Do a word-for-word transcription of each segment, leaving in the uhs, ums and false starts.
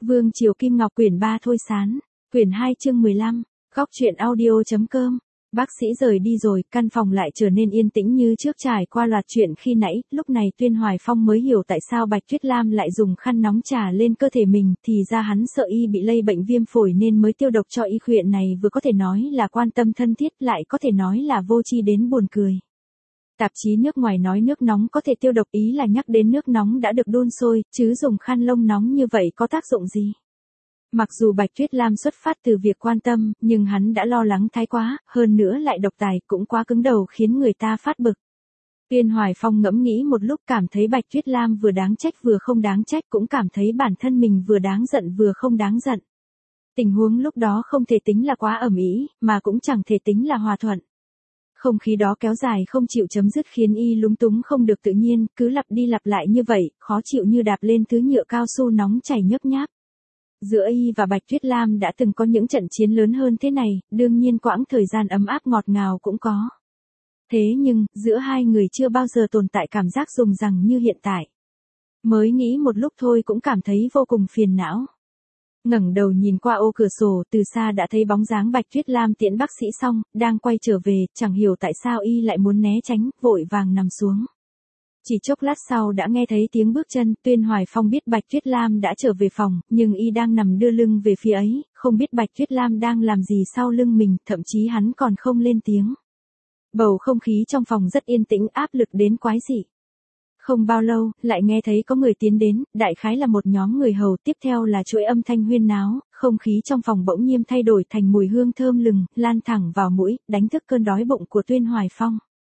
Vương Triều Kim Ngọc quyển ba Thôi Sán, quyển hai chương mười lăm, góc truyện audio.com. Bác sĩ rời đi rồi, căn phòng lại trở nên yên tĩnh như trước trải qua loạt chuyện khi nãy, lúc này Tuyên Hoài Phong mới hiểu tại sao Bạch Tuyết Lam lại dùng khăn nóng trà lên cơ thể mình, thì ra hắn sợ y bị lây bệnh viêm phổi nên mới tiêu độc cho y. Chuyện này vừa có thể nói là quan tâm thân thiết, lại có thể nói là vô tri đến buồn cười. Tạp chí nước ngoài nói nước nóng có thể tiêu độc, ý là nhắc đến nước nóng đã được đun sôi, chứ dùng khăn lông nóng như vậy có tác dụng gì? Mặc dù Bạch Tuyết Lam xuất phát từ việc quan tâm, nhưng hắn đã lo lắng thái quá, hơn nữa lại độc tài, cũng quá cứng đầu khiến người ta phát bực. Tuyên Hoài Phong ngẫm nghĩ một lúc, cảm thấy Bạch Tuyết Lam vừa đáng trách vừa không đáng trách, cũng cảm thấy bản thân mình vừa đáng giận vừa không đáng giận. Tình huống lúc đó không thể tính là quá ầm ĩ, mà cũng chẳng thể tính là hòa thuận. Không khí đó kéo dài không chịu chấm dứt khiến y lúng túng không được tự nhiên, cứ lặp đi lặp lại như vậy, khó chịu như đạp lên thứ nhựa cao su nóng chảy nhấp nháp. Giữa y và Bạch Tuyết Lam đã từng có những trận chiến lớn hơn thế này, đương nhiên quãng thời gian ấm áp ngọt ngào cũng có. Thế nhưng, giữa hai người chưa bao giờ tồn tại cảm giác rùng rằng như hiện tại. Mới nghĩ một lúc thôi cũng cảm thấy vô cùng phiền não. Ngẩng đầu nhìn qua ô cửa sổ, từ xa đã thấy bóng dáng Bạch Tuyết Lam tiễn bác sĩ xong, đang quay trở về, chẳng hiểu tại sao y lại muốn né tránh, vội vàng nằm xuống. Chỉ chốc lát sau đã nghe thấy tiếng bước chân, Tuyên Hoài Phong biết Bạch Tuyết Lam đã trở về phòng, nhưng y đang nằm đưa lưng về phía ấy, không biết Bạch Tuyết Lam đang làm gì sau lưng mình, thậm chí hắn còn không lên tiếng. Bầu không khí trong phòng rất yên tĩnh, áp lực đến quái dị. Không bao lâu, lại nghe thấy có người tiến đến, đại khái là một nhóm người hầu, tiếp theo là chuỗi âm thanh huyên náo, không khí trong phòng bỗng nhiên thay đổi thành mùi hương thơm lừng, lan thẳng vào mũi, đánh thức cơn đói bụng của Tuyên Hoài Phong.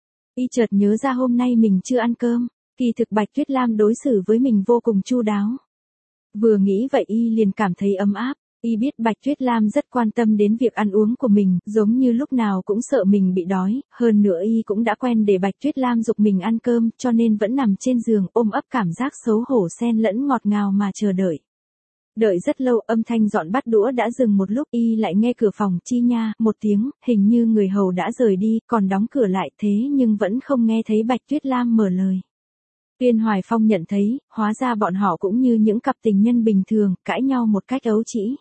Y chợt nhớ ra hôm nay mình chưa ăn cơm, kỳ thực Bạch Tuyết Lam đối xử với mình vô cùng chu đáo. Vừa nghĩ vậy y liền cảm thấy ấm áp, y biết Bạch Tuyết Lam rất quan tâm đến việc ăn uống của mình, giống như lúc nào cũng sợ mình bị đói, hơn nữa y cũng đã quen để Bạch Tuyết Lam giục mình ăn cơm, cho nên vẫn nằm trên giường ôm ấp cảm giác xấu hổ xen lẫn ngọt ngào mà chờ đợi. Đợi rất lâu, âm thanh dọn bát đũa đã dừng một lúc, y lại nghe cửa phòng chi nha một tiếng, hình như người hầu đã rời đi, còn đóng cửa lại, thế nhưng vẫn không nghe thấy Bạch Tuyết Lam mở lời. Tuyên Hoài Phong nhận thấy, hóa ra bọn họ cũng như những cặp tình nhân bình thường, cãi nhau một cách ấu trĩ.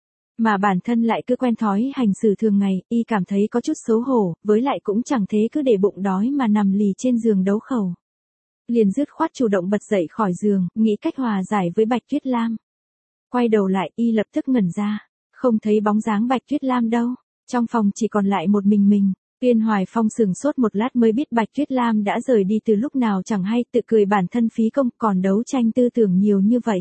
Mà bản thân lại cứ quen thói hành xử thường ngày, y cảm thấy có chút xấu hổ, với lại cũng chẳng thế cứ để bụng đói mà nằm lì trên giường đấu khẩu. Liền dứt khoát chủ động bật dậy khỏi giường, nghĩ cách hòa giải với Bạch Tuyết Lam. Quay đầu lại, y lập tức ngẩn ra, không thấy bóng dáng Bạch Tuyết Lam đâu, trong phòng chỉ còn lại một mình mình. Tuyên Hoài Phong sừng sốt một lát mới biết Bạch Tuyết Lam đã rời đi từ lúc nào chẳng hay, tự cười bản thân phí công, còn đấu tranh tư tưởng nhiều như vậy.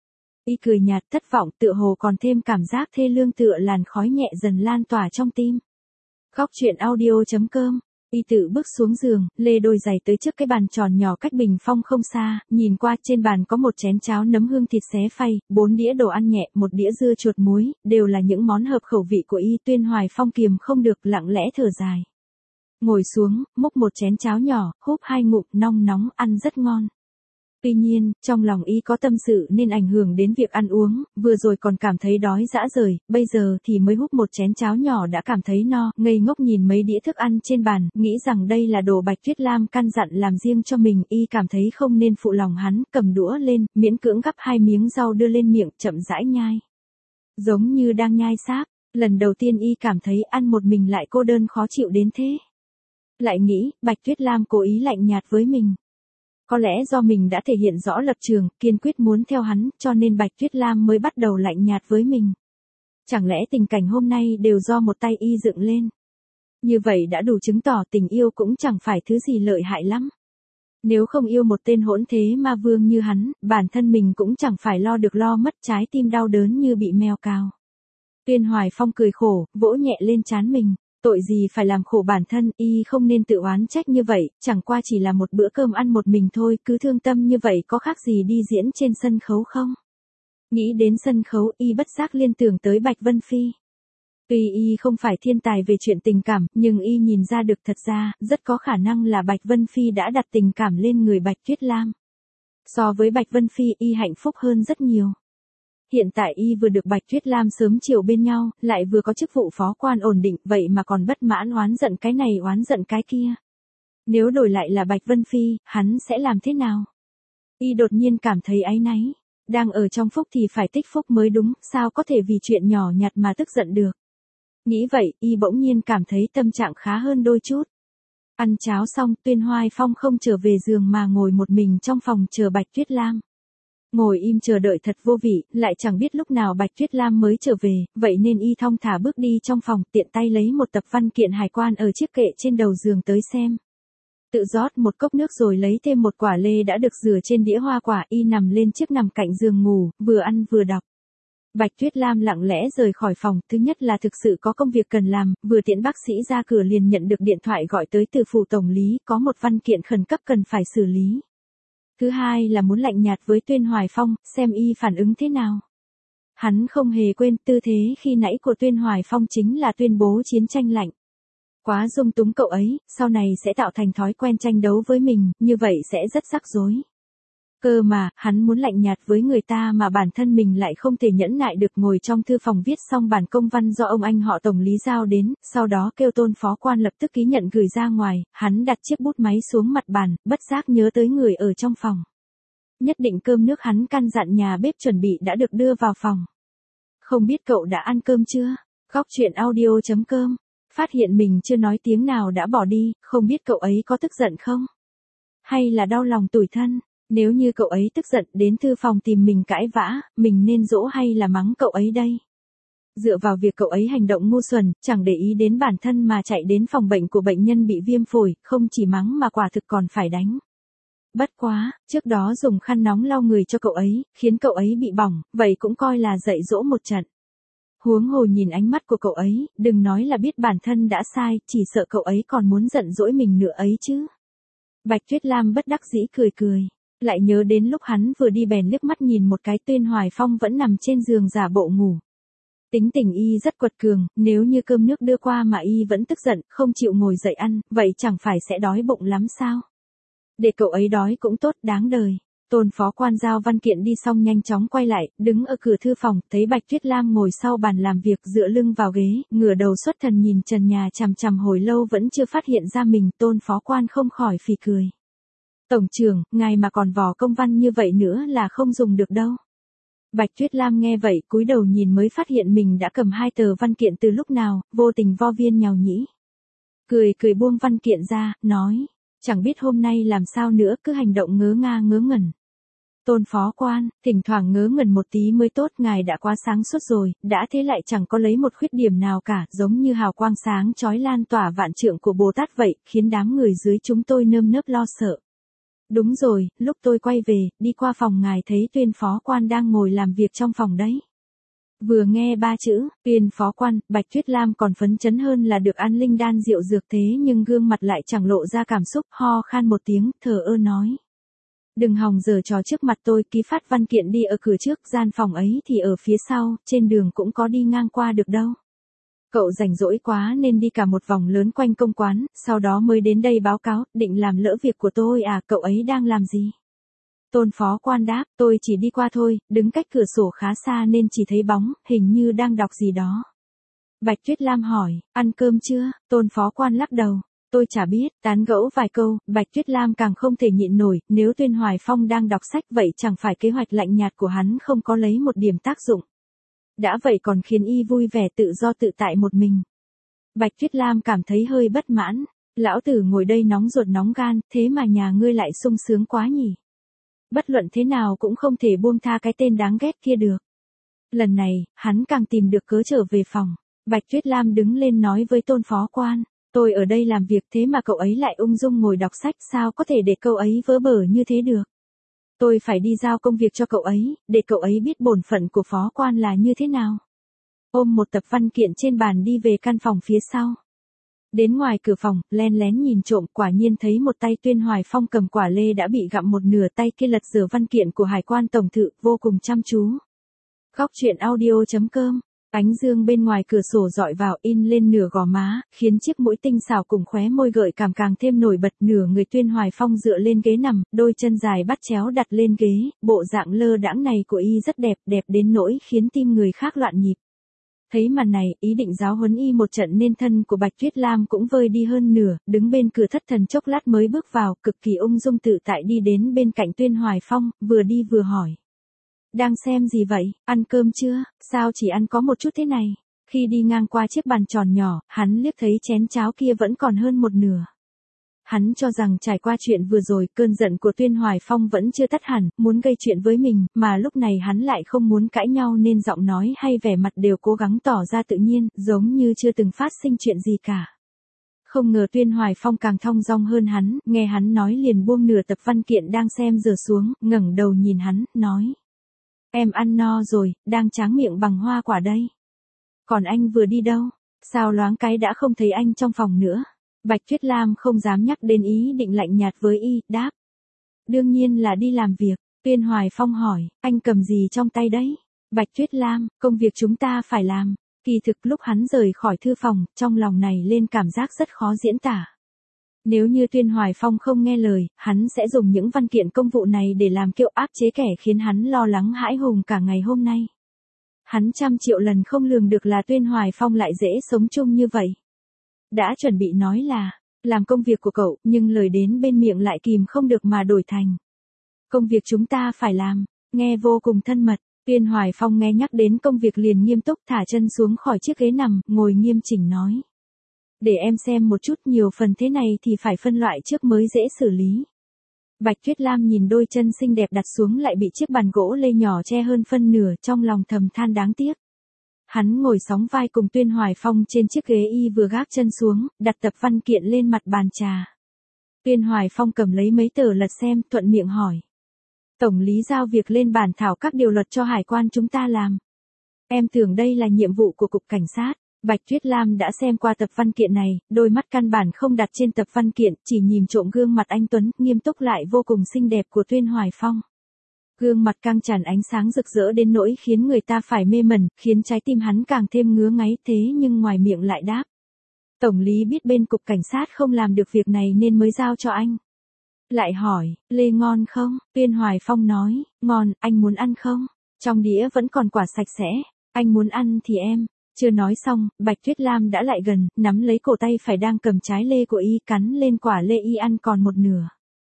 Y cười nhạt, thất vọng, tựa hồ còn thêm cảm giác thê lương, tựa làn khói nhẹ dần lan tỏa trong tim. Góc truyện audio.com. Y tự bước xuống giường, lê đôi giày tới trước cái bàn tròn nhỏ cách bình phong không xa, nhìn qua trên bàn có một chén cháo nấm hương thịt xé phay, bốn đĩa đồ ăn nhẹ, một đĩa dưa chuột muối, đều là những món hợp khẩu vị của y. Tuyên Hoài Phong kiềm không được, lặng lẽ thở dài. Ngồi xuống, múc một chén cháo nhỏ, húp hai ngụm, nong nóng, ăn rất ngon. Tuy nhiên, trong lòng y có tâm sự nên ảnh hưởng đến việc ăn uống, vừa rồi còn cảm thấy đói dã rời, bây giờ thì mới húp một chén cháo nhỏ đã cảm thấy no, ngây ngốc nhìn mấy đĩa thức ăn trên bàn, nghĩ rằng đây là đồ Bạch Tuyết Lam căn dặn làm riêng cho mình, y cảm thấy không nên phụ lòng hắn, cầm đũa lên, miễn cưỡng gắp hai miếng rau đưa lên miệng, chậm rãi nhai. Giống như đang nhai sáp, lần đầu tiên y cảm thấy ăn một mình lại cô đơn khó chịu đến thế. Lại nghĩ, Bạch Tuyết Lam cố ý lạnh nhạt với mình. Có lẽ do mình đã thể hiện rõ lập trường, kiên quyết muốn theo hắn, cho nên Bạch Tuyết Lam mới bắt đầu lạnh nhạt với mình. Chẳng lẽ tình cảnh hôm nay đều do một tay y dựng lên? Như vậy đã đủ chứng tỏ tình yêu cũng chẳng phải thứ gì lợi hại lắm. Nếu không yêu một tên hỗn thế ma vương như hắn, bản thân mình cũng chẳng phải lo được lo mất, trái tim đau đớn như bị mèo cào. Tuyên Hoài Phong cười khổ, vỗ nhẹ lên trán mình. Tội gì phải làm khổ bản thân, y không nên tự oán trách như vậy, chẳng qua chỉ là một bữa cơm ăn một mình thôi, cứ thương tâm như vậy có khác gì đi diễn trên sân khấu không? Nghĩ đến sân khấu, y bất giác liên tưởng tới Bạch Vân Phi. Tuy y không phải thiên tài về chuyện tình cảm, nhưng y nhìn ra được thật ra, rất có khả năng là Bạch Vân Phi đã đặt tình cảm lên người Bạch Tuyết Lam. So với Bạch Vân Phi, y hạnh phúc hơn rất nhiều. Hiện tại y vừa được Bạch Tuyết Lam sớm chiều bên nhau, lại vừa có chức vụ phó quan ổn định, vậy mà còn bất mãn oán giận cái này oán giận cái kia. Nếu đổi lại là Bạch Vân Phi, hắn sẽ làm thế nào? Y đột nhiên cảm thấy áy náy. Đang ở trong phúc thì phải tích phúc mới đúng, sao có thể vì chuyện nhỏ nhặt mà tức giận được. Nghĩ vậy, y bỗng nhiên cảm thấy tâm trạng khá hơn đôi chút. Ăn cháo xong, Tuyên Hoài Phong không trở về giường mà ngồi một mình trong phòng chờ Bạch Tuyết Lam. Ngồi im chờ đợi thật vô vị, lại chẳng biết lúc nào Bạch Tuyết Lam mới trở về, vậy nên y thong thả bước đi trong phòng, tiện tay lấy một tập văn kiện hải quan ở chiếc kệ trên đầu giường tới xem. Tự rót một cốc nước rồi lấy thêm một quả lê đã được rửa trên đĩa hoa quả, y nằm lên chiếc nằm cạnh giường ngủ, vừa ăn vừa đọc. Bạch Tuyết Lam lặng lẽ rời khỏi phòng, thứ nhất là thực sự có công việc cần làm, vừa tiễn bác sĩ ra cửa liền nhận được điện thoại gọi tới từ phủ tổng lý, có một văn kiện khẩn cấp cần phải xử lý. Thứ hai là muốn lạnh nhạt với Tuyên Hoài Phong, xem y phản ứng thế nào. Hắn không hề quên tư thế khi nãy của Tuyên Hoài Phong chính là tuyên bố chiến tranh lạnh. Quá dung túng cậu ấy, sau này sẽ tạo thành thói quen tranh đấu với mình, như vậy sẽ rất rắc rối. Cơ mà, hắn muốn lạnh nhạt với người ta mà bản thân mình lại không thể nhẫn nại được. Ngồi trong thư phòng viết xong bản công văn do ông anh họ tổng lý giao đến, sau đó kêu Tôn phó quan lập tức ký nhận gửi ra ngoài, hắn đặt chiếc bút máy xuống mặt bàn, bất giác nhớ tới người ở trong phòng. Nhất định cơm nước hắn căn dặn nhà bếp chuẩn bị đã được đưa vào phòng. Không biết cậu đã ăn cơm chưa? Góc truyện audio chấm com. Phát hiện mình chưa nói tiếng nào đã bỏ đi, không biết cậu ấy có tức giận không? Hay là đau lòng tủi thân? Nếu như cậu ấy tức giận đến thư phòng tìm mình cãi vã, mình nên dỗ hay là mắng cậu ấy đây? Dựa vào việc cậu ấy hành động ngu xuẩn, chẳng để ý đến bản thân mà chạy đến phòng bệnh của bệnh nhân bị viêm phổi, không chỉ mắng mà quả thực còn phải đánh. Bất quá, trước đó dùng khăn nóng lau người cho cậu ấy, khiến cậu ấy bị bỏng, vậy cũng coi là dạy dỗ một trận. Huống hồ nhìn ánh mắt của cậu ấy, đừng nói là biết bản thân đã sai, chỉ sợ cậu ấy còn muốn giận dỗi mình nữa ấy chứ. Bạch Tuyết Lam bất đắc dĩ cười cười. Lại nhớ đến lúc hắn vừa đi bèn liếc mắt nhìn một cái Tuyên Hoài Phong vẫn nằm trên giường giả bộ ngủ. Tính tình y rất quật cường, nếu như cơm nước đưa qua mà y vẫn tức giận, không chịu ngồi dậy ăn, vậy chẳng phải sẽ đói bụng lắm sao? Để cậu ấy đói cũng tốt, đáng đời. Tôn phó quan giao văn kiện đi xong nhanh chóng quay lại, đứng ở cửa thư phòng, thấy Bạch Tuyết Lam ngồi sau bàn làm việc dựa lưng vào ghế, ngửa đầu xuất thần nhìn trần nhà chằm chằm hồi lâu vẫn chưa phát hiện ra mình, Tôn phó quan không khỏi phì cười. Tổng trưởng, ngài mà còn vò công văn như vậy nữa là không dùng được đâu. Bạch Tuyết Lam nghe vậy, cúi đầu nhìn mới phát hiện mình đã cầm hai tờ văn kiện từ lúc nào, vô tình vo viên nhàu nhĩ. Cười cười buông văn kiện ra, nói, chẳng biết hôm nay làm sao nữa, cứ hành động ngớ nga ngớ ngẩn. Tôn phó quan, thỉnh thoảng ngớ ngẩn một tí mới tốt, ngài đã quá sáng suốt rồi, đã thế lại chẳng có lấy một khuyết điểm nào cả, giống như hào quang sáng chói lan tỏa vạn trượng của Bồ Tát vậy, khiến đám người dưới chúng tôi nơm nớp lo sợ. Đúng rồi, lúc tôi quay về, đi qua phòng ngài thấy Tuyên phó quan đang ngồi làm việc trong phòng đấy. Vừa nghe ba chữ, Tuyên phó quan, Bạch Tuyết Lam còn phấn chấn hơn là được ăn linh đan rượu dược, thế nhưng gương mặt lại chẳng lộ ra cảm xúc, ho khan một tiếng, thờ ơ nói. Đừng hòng giở trò trước mặt tôi, ký phát văn kiện đi ở cửa trước, gian phòng ấy thì ở phía sau, trên đường cũng có đi ngang qua được đâu. Cậu rảnh rỗi quá nên đi cả một vòng lớn quanh công quán, sau đó mới đến đây báo cáo, định làm lỡ việc của tôi à, cậu ấy đang làm gì? Tôn phó quan đáp, tôi chỉ đi qua thôi, đứng cách cửa sổ khá xa nên chỉ thấy bóng, hình như đang đọc gì đó. Bạch Tuyết Lam hỏi, ăn cơm chưa? Tôn phó quan lắc đầu, tôi chả biết, tán gẫu vài câu, Bạch Tuyết Lam càng không thể nhịn nổi, nếu Tuyên Hoài Phong đang đọc sách vậy chẳng phải kế hoạch lạnh nhạt của hắn không có lấy một điểm tác dụng. Đã vậy còn khiến y vui vẻ tự do tự tại một mình. Bạch Tuyết Lam cảm thấy hơi bất mãn, lão tử ngồi đây nóng ruột nóng gan, thế mà nhà ngươi lại sung sướng quá nhỉ. Bất luận thế nào cũng không thể buông tha cái tên đáng ghét kia được. Lần này, hắn càng tìm được cớ trở về phòng. Bạch Tuyết Lam đứng lên nói với Tôn phó quan, tôi ở đây làm việc thế mà cậu ấy lại ung dung ngồi đọc sách, sao có thể để cậu ấy vớ bở như thế được. Tôi phải đi giao công việc cho cậu ấy, để cậu ấy biết bổn phận của phó quan là như thế nào. Ôm một tập văn kiện trên bàn đi về căn phòng phía sau. Đến ngoài cửa phòng, len lén nhìn trộm, quả nhiên thấy một tay Tuyên Hoài Phong cầm quả lê đã bị gặm một nửa, tay kia lật dở văn kiện của Hải quan tổng thự, vô cùng chăm chú. Góc truyện audio chấm com. Ánh dương bên ngoài cửa sổ dọi vào in lên nửa gò má, khiến chiếc mũi tinh xảo cùng khóe môi gợi cảm càng thêm nổi bật. Nửa người Tuyên Hoài Phong dựa lên ghế nằm, đôi chân dài bắt chéo đặt lên ghế, bộ dạng lơ đãng này của y rất đẹp, đẹp đến nỗi khiến tim người khác loạn nhịp. Thấy màn này, ý định giáo huấn y một trận nên thân của Bạch Tuyết Lam cũng vơi đi hơn nửa, đứng bên cửa thất thần chốc lát mới bước vào, cực kỳ ung dung tự tại đi đến bên cạnh Tuyên Hoài Phong, vừa đi vừa hỏi. Đang xem gì vậy, ăn cơm chưa, sao chỉ ăn có một chút thế này. Khi đi ngang qua chiếc bàn tròn nhỏ, hắn liếc thấy chén cháo kia vẫn còn hơn một nửa. Hắn cho rằng trải qua chuyện vừa rồi, cơn giận của Tuyên Hoài Phong vẫn chưa tắt hẳn, muốn gây chuyện với mình, mà lúc này hắn lại không muốn cãi nhau nên giọng nói hay vẻ mặt đều cố gắng tỏ ra tự nhiên, giống như chưa từng phát sinh chuyện gì cả. Không ngờ Tuyên Hoài Phong càng thong dong hơn hắn, nghe hắn nói liền buông nửa tập văn kiện đang xem dở xuống, ngẩng đầu nhìn hắn, nói. Em ăn no rồi, đang tráng miệng bằng hoa quả đây. Còn anh vừa đi đâu? Sao loáng cái đã không thấy anh trong phòng nữa? Bạch Tuyết Lam không dám nhắc đến ý định lạnh nhạt với y, đáp. Đương nhiên là đi làm việc. Tuyên Hoài Phong hỏi, anh cầm gì trong tay đấy? Bạch Tuyết Lam, công việc chúng ta phải làm. Kỳ thực lúc hắn rời khỏi thư phòng, trong lòng này lên cảm giác rất khó diễn tả. Nếu như Tuyên Hoài Phong không nghe lời, hắn sẽ dùng những văn kiện công vụ này để làm kiệu áp chế kẻ khiến hắn lo lắng hãi hùng cả ngày hôm nay. Hắn trăm triệu lần không lường được là Tuyên Hoài Phong lại dễ sống chung như vậy. Đã chuẩn bị nói là, làm công việc của cậu, nhưng lời đến bên miệng lại kìm không được mà đổi thành. Công việc chúng ta phải làm, nghe vô cùng thân mật. Tuyên Hoài Phong nghe nhắc đến công việc liền nghiêm túc thả chân xuống khỏi chiếc ghế nằm, ngồi nghiêm chỉnh nói. Để em xem một chút, nhiều phần thế này thì phải phân loại trước mới dễ xử lý. Bạch Tuyết Lam nhìn đôi chân xinh đẹp đặt xuống lại bị chiếc bàn gỗ lê nhỏ che hơn phân nửa, trong lòng thầm than đáng tiếc. Hắn ngồi sóng vai cùng Tuyên Hoài Phong trên chiếc ghế, y vừa gác chân xuống, đặt tập văn kiện lên mặt bàn trà. Tuyên Hoài Phong cầm lấy mấy tờ lật xem, thuận miệng hỏi. Tổng lý giao việc lên bản thảo các điều luật cho hải quan chúng ta làm. Em tưởng đây là nhiệm vụ của cục cảnh sát. Bạch Tuyết Lam đã xem qua tập văn kiện này, đôi mắt căn bản không đặt trên tập văn kiện, chỉ nhìn trộm gương mặt anh tuấn, nghiêm túc lại vô cùng xinh đẹp của Tuyên Hoài Phong. Gương mặt căng tràn ánh sáng rực rỡ đến nỗi khiến người ta phải mê mẩn, khiến trái tim hắn càng thêm ngứa ngáy, thế nhưng ngoài miệng lại đáp. Tổng lý biết bên cục cảnh sát không làm được việc này nên mới giao cho anh. Lại hỏi, lê ngon không? Tuyên Hoài Phong nói, ngon, anh muốn ăn không? Trong đĩa vẫn còn quả sạch sẽ, anh muốn ăn thì em. Chưa nói xong, Bạch Tuyết Lam đã lại gần, nắm lấy cổ tay phải đang cầm trái lê của y, cắn lên quả lê y ăn còn một nửa.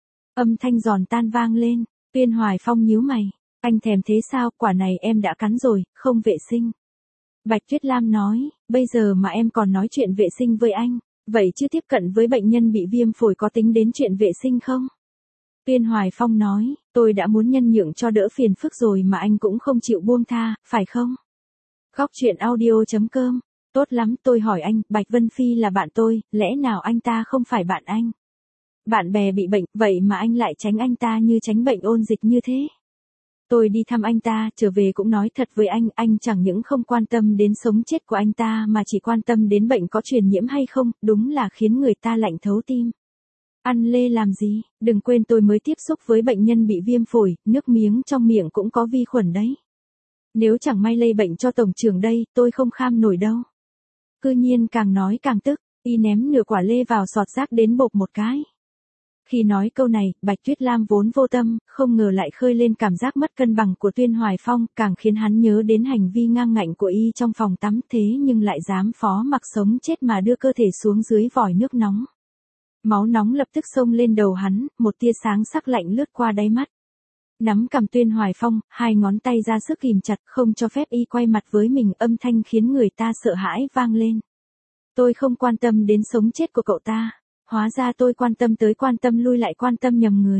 Âm thanh giòn tan vang lên, Tuyên Hoài Phong nhíu mày, anh thèm thế sao, quả này em đã cắn rồi, không vệ sinh. Bạch Tuyết Lam nói, bây giờ mà em còn nói chuyện vệ sinh với anh, vậy chứ tiếp cận với bệnh nhân bị viêm phổi có tính đến chuyện vệ sinh không? Tuyên Hoài Phong nói, tôi đã muốn nhân nhượng cho đỡ phiền phức rồi mà anh cũng không chịu buông tha, phải không? Góc chuyện audio chấm com, tốt lắm, tôi hỏi anh, Bạch Vân Phi là bạn tôi, lẽ nào anh ta không phải bạn anh? Bạn bè bị bệnh, vậy mà anh lại tránh anh ta như tránh bệnh ôn dịch như thế. Tôi đi thăm anh ta, trở về cũng nói thật với anh, anh chẳng những không quan tâm đến sống chết của anh ta mà chỉ quan tâm đến bệnh có truyền nhiễm hay không, đúng là khiến người ta lạnh thấu tim. Ăn lê làm gì, đừng quên tôi mới tiếp xúc với bệnh nhân bị viêm phổi, nước miếng trong miệng cũng có vi khuẩn đấy. Nếu chẳng may lây bệnh cho tổng trưởng đây, tôi không kham nổi đâu. Cư nhiên càng nói càng tức, y ném nửa quả lê vào sọt rác đến bộp một cái. Khi nói câu này, Bạch Tuyết Lam vốn vô tâm, không ngờ lại khơi lên cảm giác mất cân bằng của Tuyên Hoài Phong, càng khiến hắn nhớ đến hành vi ngang ngạnh của y trong phòng tắm, thế nhưng lại dám phó mặc sống chết mà đưa cơ thể xuống dưới vòi nước nóng. Máu nóng lập tức xông lên đầu hắn, một tia sáng sắc lạnh lướt qua đáy mắt. Nắm cầm Tuyên Hoài Phong, hai ngón tay ra sức kìm chặt, không cho phép y quay mặt với mình, âm thanh khiến người ta sợ hãi vang lên. Tôi không quan tâm đến sống chết của cậu ta, hóa ra tôi quan tâm tới quan tâm lui lại quan tâm nhầm người.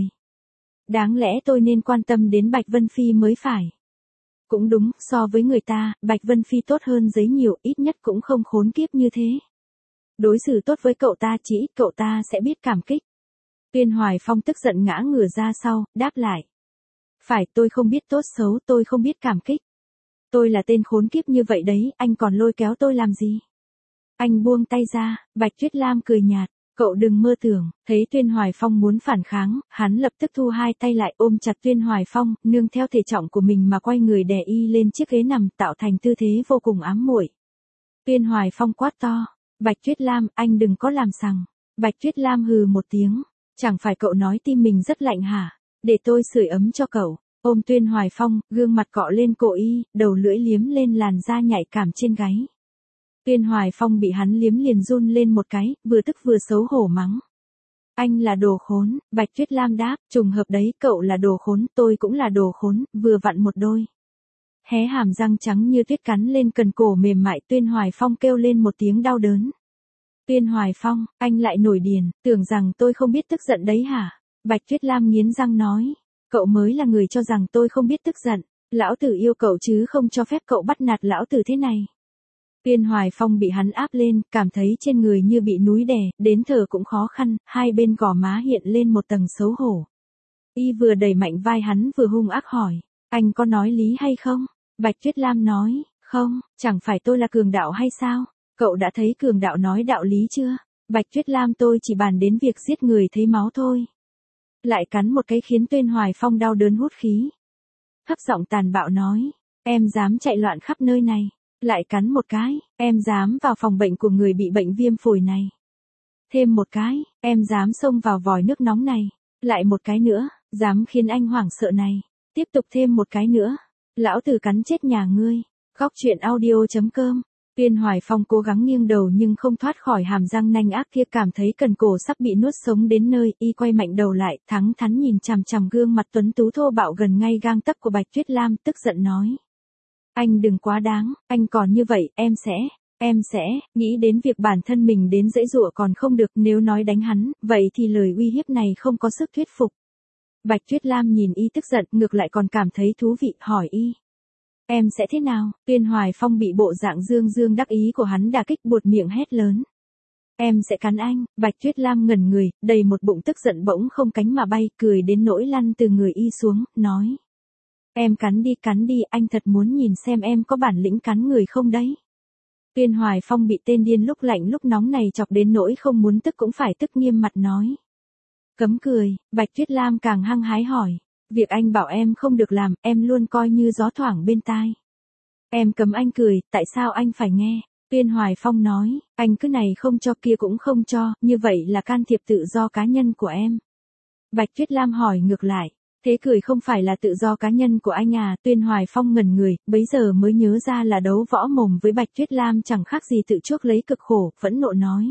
Đáng lẽ tôi nên quan tâm đến Bạch Vân Phi mới phải. Cũng đúng, so với người ta, Bạch Vân Phi tốt hơn giấy nhiều, ít nhất cũng không khốn kiếp như thế. Đối xử tốt với cậu ta, chỉ ít cậu ta sẽ biết cảm kích. Tuyên Hoài Phong tức giận ngã ngửa ra sau, đáp lại. Phải, tôi không biết tốt xấu, tôi không biết cảm kích. Tôi là tên khốn kiếp như vậy đấy, anh còn lôi kéo tôi làm gì? Anh buông tay ra, Bạch Tuyết Lam cười nhạt, cậu đừng mơ tưởng. Thấy Tuyên Hoài Phong muốn phản kháng, hắn lập tức thu hai tay lại ôm chặt Tuyên Hoài Phong, nương theo thể trọng của mình mà quay người đè y lên chiếc ghế nằm, tạo thành tư thế vô cùng ám muội. Tuyên Hoài Phong quát to, Bạch Tuyết Lam, anh đừng có làm sằng. Bạch Tuyết Lam hừ một tiếng, chẳng phải cậu nói tim mình rất lạnh hả? Để tôi sưởi ấm cho cậu. Ôm Tuyên Hoài Phong, gương mặt cọ lên cổ y, đầu lưỡi liếm lên làn da nhạy cảm trên gáy. Tuyên Hoài Phong bị hắn liếm liền run lên một cái, vừa tức vừa xấu hổ mắng. Anh là đồ khốn, Bạch Tuyết Lam đáp, trùng hợp đấy, cậu là đồ khốn, tôi cũng là đồ khốn, vừa vặn một đôi. Hé hàm răng trắng như tuyết cắn lên cần cổ mềm mại, Tuyên Hoài Phong kêu lên một tiếng đau đớn. Tuyên Hoài Phong, anh lại nổi điên, tưởng rằng tôi không biết tức giận đấy hả? Bạch Tuyết Lam nghiến răng nói, cậu mới là người cho rằng tôi không biết tức giận, lão tử yêu cậu chứ không cho phép cậu bắt nạt lão tử thế này. Tuyên Hoài Phong bị hắn áp lên, cảm thấy trên người như bị núi đè, đến thở cũng khó khăn, hai bên gò má hiện lên một tầng xấu hổ. Y vừa đẩy mạnh vai hắn vừa hung ác hỏi, anh có nói lý hay không? Bạch Tuyết Lam nói, không, chẳng phải tôi là cường đạo hay sao? Cậu đã thấy cường đạo nói đạo lý chưa? Bạch Tuyết Lam, tôi chỉ bàn đến việc giết người thấy máu thôi. Lại cắn một cái khiến Tuyên Hoài Phong đau đớn hút khí. Thấp giọng tàn bạo nói, em dám chạy loạn khắp nơi này. Lại cắn một cái, em dám vào phòng bệnh của người bị bệnh viêm phổi này. Thêm một cái, em dám xông vào vòi nước nóng này. Lại một cái nữa, dám khiến anh hoảng sợ này. Tiếp tục thêm một cái nữa. Lão tử cắn chết nhà ngươi. Góc truyện audio chấm com. Tuyên Hoài Phong cố gắng nghiêng đầu nhưng không thoát khỏi hàm răng nanh ác kia, cảm thấy cần cổ sắp bị nuốt sống đến nơi, y quay mạnh đầu lại, thắng thắn nhìn chằm chằm gương mặt tuấn tú thô bạo gần ngay gang tấc của Bạch Tuyết Lam, tức giận nói. Anh đừng quá đáng, anh còn như vậy, em sẽ, em sẽ, nghĩ đến việc bản thân mình đến dãy dụa còn không được, nếu nói đánh hắn, vậy thì lời uy hiếp này không có sức thuyết phục. Bạch Tuyết Lam nhìn y tức giận, ngược lại còn cảm thấy thú vị, hỏi y. Em sẽ thế nào? Tuyên Hoài Phong bị bộ dạng dương dương đắc ý của hắn đả kích, buột miệng hét lớn. Em sẽ cắn anh. Bạch Tuyết Lam ngẩn người, đầy một bụng tức giận bỗng không cánh mà bay, cười đến nỗi lăn từ người y xuống, nói. Em cắn đi cắn đi, anh thật muốn nhìn xem em có bản lĩnh cắn người không đấy. Tuyên Hoài Phong bị tên điên lúc lạnh lúc nóng này chọc đến nỗi không muốn tức cũng phải tức, nghiêm mặt nói. Cấm cười. Bạch Tuyết Lam càng hăng hái hỏi. Việc anh bảo em không được làm, em luôn coi như gió thoảng bên tai. Em cấm anh cười, tại sao anh phải nghe? Tuyên Hoài Phong nói, anh cứ này không cho kia cũng không cho, như vậy là can thiệp tự do cá nhân của em. Bạch Tuyết Lam hỏi ngược lại, thế cười không phải là tự do cá nhân của anh à? Tuyên Hoài Phong ngẩn người, bấy giờ mới nhớ ra là đấu võ mồm với Bạch Tuyết Lam chẳng khác gì tự chuốc lấy cực khổ, phẫn nộ nói.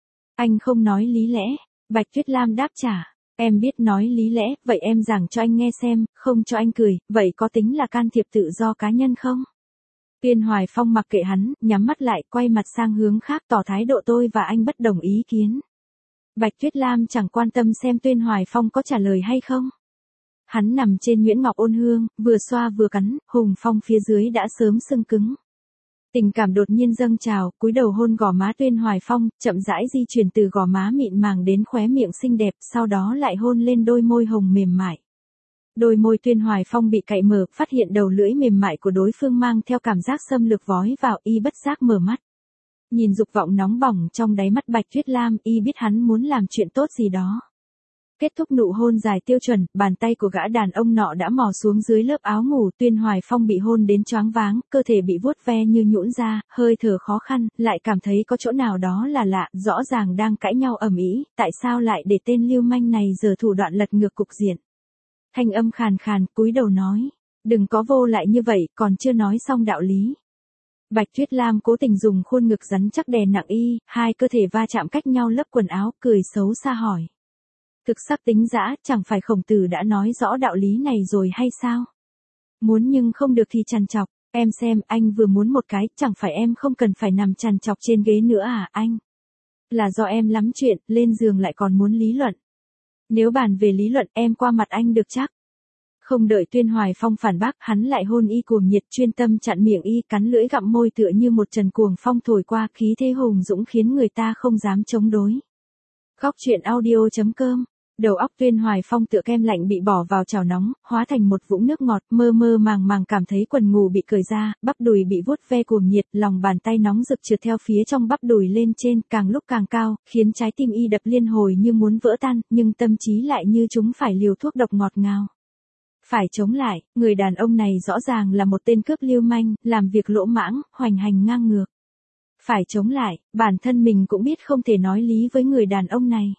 Anh không nói lý lẽ. Bạch Tuyết Lam đáp trả. Em biết nói lý lẽ, vậy em giảng cho anh nghe xem, không cho anh cười, vậy có tính là can thiệp tự do cá nhân không? Tuyên Hoài Phong mặc kệ hắn, nhắm mắt lại, quay mặt sang hướng khác, tỏ thái độ tôi và anh bất đồng ý kiến. Bạch Tuyết Lam chẳng quan tâm xem Tuyên Hoài Phong có trả lời hay không. Hắn nằm trên nhuyễn ngọc ôn hương, vừa xoa vừa cắn, hùng phong phía dưới đã sớm sưng cứng. Tình cảm đột nhiên dâng trào, cúi đầu hôn gò má Tuyên Hoài Phong, chậm rãi di chuyển từ gò má mịn màng đến khóe miệng xinh đẹp, sau đó lại hôn lên đôi môi hồng mềm mại. Đôi môi Tuyên Hoài Phong bị cạy mở, phát hiện đầu lưỡi mềm mại của đối phương mang theo cảm giác xâm lược vói vào, y bất giác mở mắt. Nhìn dục vọng nóng bỏng trong đáy mắt Bạch Tuyết Lam, y biết hắn muốn làm chuyện tốt gì đó. Kết thúc nụ hôn dài tiêu chuẩn, bàn tay của gã đàn ông nọ đã mò xuống dưới lớp áo ngủ, Tuyên Hoài Phong bị hôn đến choáng váng, cơ thể bị vuốt ve như nhũn ra, hơi thở khó khăn, lại cảm thấy có chỗ nào đó là lạ, rõ ràng đang cãi nhau ầm ĩ, tại sao lại để tên lưu manh này giở thủ đoạn lật ngược cục diện. Thanh âm khàn khàn, cúi đầu nói, đừng có vô lại như vậy, còn chưa nói xong đạo lý. Bạch Tuyết Lam cố tình dùng khuôn ngực rắn chắc đè nặng y, hai cơ thể va chạm cách nhau lớp quần áo, cười xấu xa hỏi. Thực sắc tính dã, chẳng phải Khổng Tử đã nói rõ đạo lý này rồi hay sao? Muốn nhưng không được thì trằn trọc, em xem, anh vừa muốn một cái, chẳng phải em không cần phải nằm trằn trọc trên ghế nữa à, anh? Là do em lắm chuyện, lên giường lại còn muốn lý luận. Nếu bàn về lý luận, em qua mặt anh được chắc. Không đợi Tuyên Hoài Phong phản bác, hắn lại hôn y cuồng nhiệt, chuyên tâm chặn miệng y, cắn lưỡi gặm môi tựa như một trần cuồng phong thổi qua, khí thế hùng dũng khiến người ta không dám chống đối. Góc truyện audio chấm com. Đầu óc Tuyên Hoài Phong tựa kem lạnh bị bỏ vào chảo nóng, hóa thành một vũng nước ngọt, mơ mơ màng màng cảm thấy quần ngủ bị cởi ra, bắp đùi bị vuốt ve cuồng nhiệt, lòng bàn tay nóng rực trượt theo phía trong bắp đùi lên trên, càng lúc càng cao, khiến trái tim y đập liên hồi như muốn vỡ tan, nhưng tâm trí lại như chúng phải liều thuốc độc ngọt ngào. Phải chống lại, người đàn ông này rõ ràng là một tên cướp lưu manh, làm việc lỗ mãng, hoành hành ngang ngược. Phải chống lại, bản thân mình cũng biết không thể nói lý với người đàn ông này.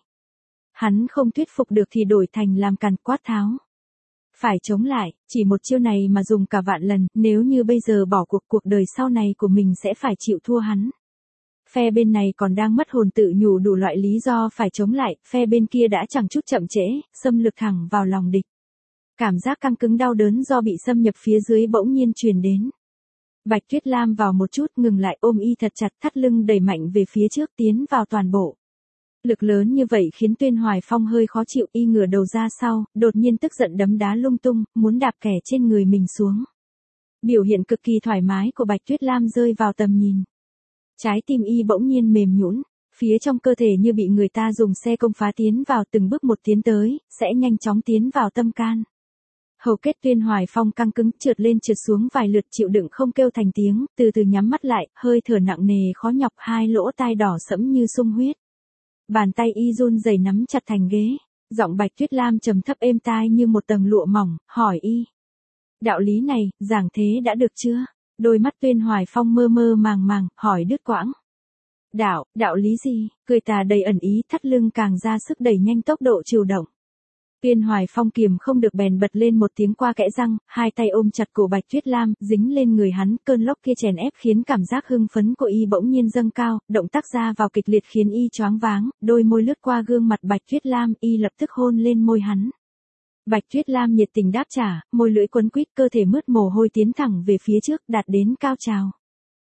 Hắn không thuyết phục được thì đổi thành làm càn, quát tháo. Phải chống lại, chỉ một chiêu này mà dùng cả vạn lần, nếu như bây giờ bỏ cuộc, cuộc đời sau này của mình sẽ phải chịu thua hắn. Phe bên này còn đang mất hồn tự nhủ đủ loại lý do phải chống lại, phe bên kia đã chẳng chút chậm trễ, xâm lược thẳng vào lòng địch. Cảm giác căng cứng đau đớn do bị xâm nhập phía dưới bỗng nhiên truyền đến. Bạch Tuyết Lam vào một chút ngừng lại ôm y thật chặt, thắt lưng đẩy mạnh về phía trước tiến vào toàn bộ. Lực lớn như vậy khiến Tuyên Hoài Phong hơi khó chịu, y ngửa đầu ra sau, đột nhiên tức giận đấm đá lung tung, muốn đạp kẻ trên người mình xuống. Biểu hiện cực kỳ thoải mái của Bạch Tuyết Lam rơi vào tầm nhìn. Trái tim y bỗng nhiên mềm nhũn, phía trong cơ thể như bị người ta dùng xe công phá tiến vào, từng bước một tiến tới, sẽ nhanh chóng tiến vào tâm can. Hầu kết Tuyên Hoài Phong căng cứng, trượt lên trượt xuống vài lượt, chịu đựng không kêu thành tiếng, từ từ nhắm mắt lại, hơi thở nặng nề khó nhọc, hai lỗ tai đỏ sẫm như sung huyết. Bàn tay y run rẩy nắm chặt thành ghế, giọng Bạch Tuyết Lam trầm thấp êm tai như một tầng lụa mỏng, hỏi y. Đạo lý này, giảng thế đã được chưa? Đôi mắt Tuyên Hoài Phong mơ mơ màng màng, hỏi đứt quãng. Đạo, đạo lý gì? Cười tà đầy ẩn ý, thắt lưng càng ra sức đẩy nhanh tốc độ chiều động. Tuyên Hoài Phong kiềm không được bèn bật lên một tiếng qua kẽ răng, hai tay ôm chặt cổ Bạch Tuyết Lam, dính lên người hắn, cơn lốc kia chèn ép khiến cảm giác hưng phấn của y bỗng nhiên dâng cao, động tác ra vào kịch liệt khiến y choáng váng, đôi môi lướt qua gương mặt Bạch Tuyết Lam, y lập tức hôn lên môi hắn. Bạch Tuyết Lam nhiệt tình đáp trả, môi lưỡi quấn quýt, cơ thể mướt mồ hôi tiến thẳng về phía trước, đạt đến cao trào.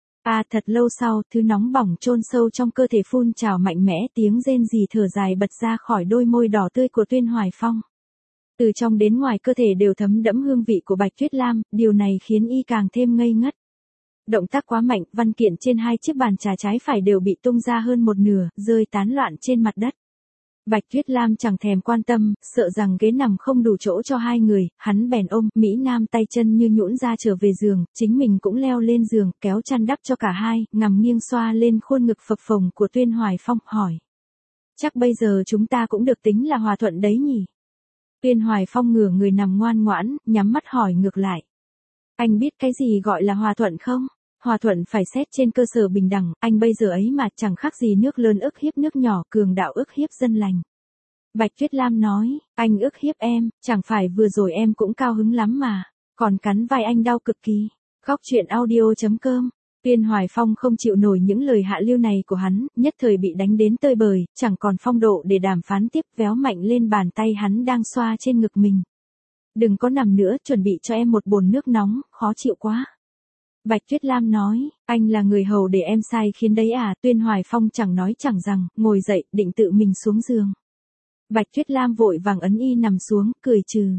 À thật lâu sau, thứ nóng bỏng chôn sâu trong cơ thể phun trào mạnh mẽ, tiếng rên rỉ thở dài bật ra khỏi đôi môi đỏ tươi của Tuyên Hoài Phong. Từ trong đến ngoài cơ thể đều thấm đẫm hương vị của Bạch Tuyết Lam, điều này khiến y càng thêm ngây ngất. Động tác quá mạnh, văn kiện trên hai chiếc bàn trà trái phải đều bị tung ra hơn một nửa, rơi tán loạn trên mặt đất. Bạch Tuyết Lam chẳng thèm quan tâm, sợ rằng ghế nằm không đủ chỗ cho hai người, hắn bèn ôm, Mỹ Nam tay chân như nhũn ra trở về giường, chính mình cũng leo lên giường, kéo chăn đắp cho cả hai, nằm nghiêng xoa lên khuôn ngực phập phồng của Tuyên Hoài Phong, hỏi. Chắc bây giờ chúng ta cũng được tính là hòa thuận đấy nhỉ? Tuyên Hoài Phong ngửa người nằm ngoan ngoãn, nhắm mắt hỏi ngược lại. Anh biết cái gì gọi là hòa thuận không? Hòa thuận phải xét trên cơ sở bình đẳng, anh bây giờ ấy mà chẳng khác gì nước lớn ức hiếp nước nhỏ, cường đạo ức hiếp dân lành. Bạch Tuyết Lam nói, anh ức hiếp em, chẳng phải vừa rồi em cũng cao hứng lắm mà, còn cắn vai anh đau cực kỳ. Góc truyện audio chấm com. Tuyên Hoài Phong không chịu nổi những lời hạ lưu này của hắn, nhất thời bị đánh đến tơi bời, chẳng còn phong độ để đàm phán tiếp, véo mạnh lên bàn tay hắn đang xoa trên ngực mình. Đừng có nằm nữa, chuẩn bị cho em một bồn nước nóng, khó chịu quá. Bạch Tuyết Lam nói, anh là người hầu để em sai khiến đấy à? Tuyên Hoài Phong chẳng nói chẳng rằng, ngồi dậy, định tự mình xuống giường. Bạch Tuyết Lam vội vàng ấn y nằm xuống, cười trừ.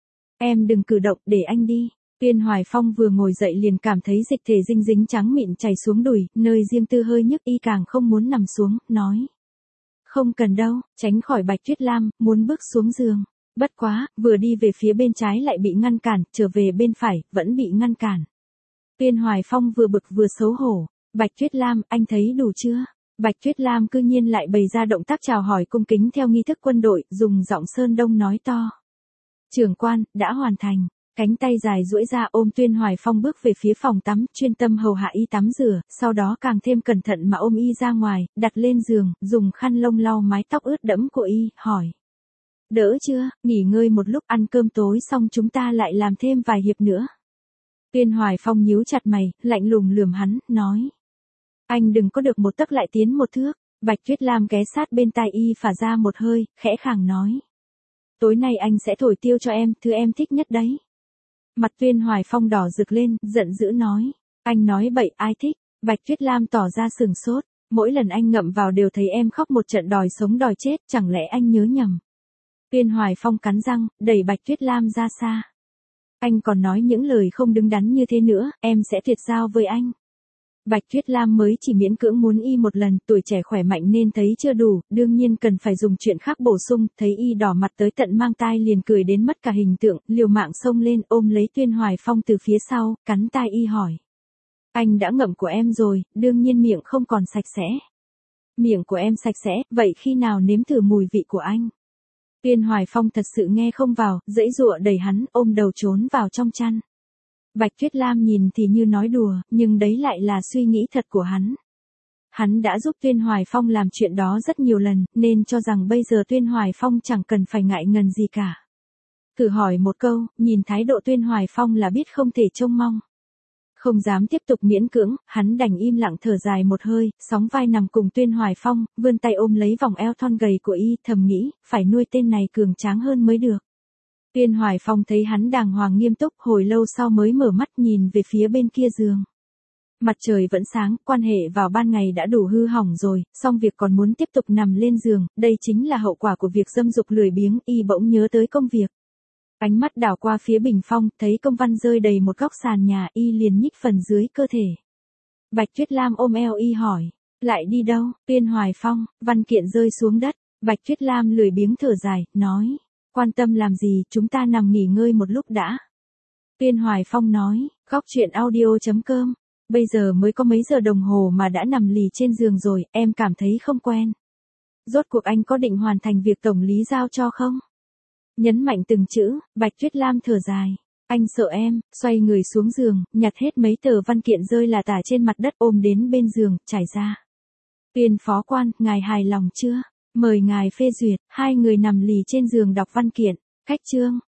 Em đừng cử động, để anh đi. Tuyên Hoài Phong vừa ngồi dậy liền cảm thấy dịch thể dinh dính trắng mịn chảy xuống đùi, nơi riêng tư hơi nhức, y càng không muốn nằm xuống, nói. Không cần đâu, tránh khỏi Bạch Tuyết Lam, muốn bước xuống giường. Bất quá, vừa đi về phía bên trái lại bị ngăn cản, trở về bên phải, vẫn bị ngăn cản. Tuyên Hoài Phong vừa bực vừa xấu hổ. Bạch Tuyết Lam, anh thấy đủ chưa? Bạch Tuyết Lam cư nhiên lại bày ra động tác chào hỏi cung kính theo nghi thức quân đội, dùng giọng Sơn Đông nói to. Trưởng quan, đã hoàn thành. Cánh tay dài duỗi ra ôm Tuyên Hoài Phong bước về phía phòng tắm, chuyên tâm hầu hạ y tắm rửa, sau đó càng thêm cẩn thận mà ôm y ra ngoài, đặt lên giường, dùng khăn lông lau mái tóc ướt đẫm của y, hỏi. Đỡ chưa, nghỉ ngơi một lúc, ăn cơm tối xong chúng ta lại làm thêm vài hiệp nữa. Tuyên Hoài Phong nhíu chặt mày, lạnh lùng lườm hắn, nói. Anh đừng có được một tấc lại tiến một thước. Bạch Tuyết Lam ghé sát bên tai y phả ra một hơi, khẽ khàng nói. Tối nay anh sẽ thổi tiêu cho em, thứ em thích nhất đấy. Mặt Tuyên Hoài Phong đỏ rực lên, giận dữ nói. Anh nói bậy, ai thích? Bạch Tuyết Lam tỏ ra sừng sốt. Mỗi lần anh ngậm vào đều thấy em khóc một trận đòi sống đòi chết, chẳng lẽ anh nhớ nhầm? Tuyên Hoài Phong cắn răng, đẩy Bạch Tuyết Lam ra xa. Anh còn nói những lời không đứng đắn như thế nữa, em sẽ tuyệt giao với anh. Bạch Tuyết Lam mới chỉ miễn cưỡng muốn y một lần, tuổi trẻ khỏe mạnh nên thấy chưa đủ, đương nhiên cần phải dùng chuyện khác bổ sung, thấy y đỏ mặt tới tận mang tai liền cười đến mất cả hình tượng, liều mạng xông lên ôm lấy Tuyên Hoài Phong từ phía sau, cắn tai y hỏi. Anh đã ngậm của em rồi, đương nhiên miệng không còn sạch sẽ. Miệng của em sạch sẽ, vậy khi nào nếm thử mùi vị của anh? Tuyên Hoài Phong thật sự nghe không vào, giãy giụa đẩy hắn, ôm đầu trốn vào trong chăn. Bạch Tuyết Lam nhìn thì như nói đùa, nhưng đấy lại là suy nghĩ thật của hắn. Hắn đã giúp Tuyên Hoài Phong làm chuyện đó rất nhiều lần, nên cho rằng bây giờ Tuyên Hoài Phong chẳng cần phải ngại ngần gì cả. Thử hỏi một câu, nhìn thái độ Tuyên Hoài Phong là biết không thể trông mong. Không dám tiếp tục miễn cưỡng, hắn đành im lặng thở dài một hơi, sóng vai nằm cùng Tuyên Hoài Phong, vươn tay ôm lấy vòng eo thon gầy của y, thầm nghĩ, phải nuôi tên này cường tráng hơn mới được. Tuyên Hoài Phong thấy hắn đàng hoàng nghiêm túc, hồi lâu sau mới mở mắt nhìn về phía bên kia giường. Mặt trời vẫn sáng, quan hệ vào ban ngày đã đủ hư hỏng rồi, xong việc còn muốn tiếp tục nằm lên giường, đây chính là hậu quả của việc dâm dục lười biếng, y bỗng nhớ tới công việc. Ánh mắt đảo qua phía bình phong, thấy công văn rơi đầy một góc sàn nhà, y liền nhích phần dưới cơ thể. Bạch Tuyết Lam ôm eo y hỏi, lại đi đâu? Tuyên Hoài Phong, văn kiện rơi xuống đất, Bạch Tuyết Lam lười biếng thở dài, nói, quan tâm làm gì, chúng ta nằm nghỉ ngơi một lúc đã. Tuyên Hoài Phong nói, góc chuyện audio chấm com, bây giờ mới có mấy giờ đồng hồ mà đã nằm lì trên giường rồi, em cảm thấy không quen. Rốt cuộc anh có định hoàn thành việc tổng lý giao cho không? Nhấn mạnh từng chữ, Bạch Tuyết Lam thở dài. Anh sợ em, xoay người xuống giường, nhặt hết mấy tờ văn kiện rơi là tả trên mặt đất ôm đến bên giường, trải ra. Tuyên phó quan, ngài hài lòng chưa? Mời ngài phê duyệt, hai người nằm lì trên giường đọc văn kiện. Khách chương,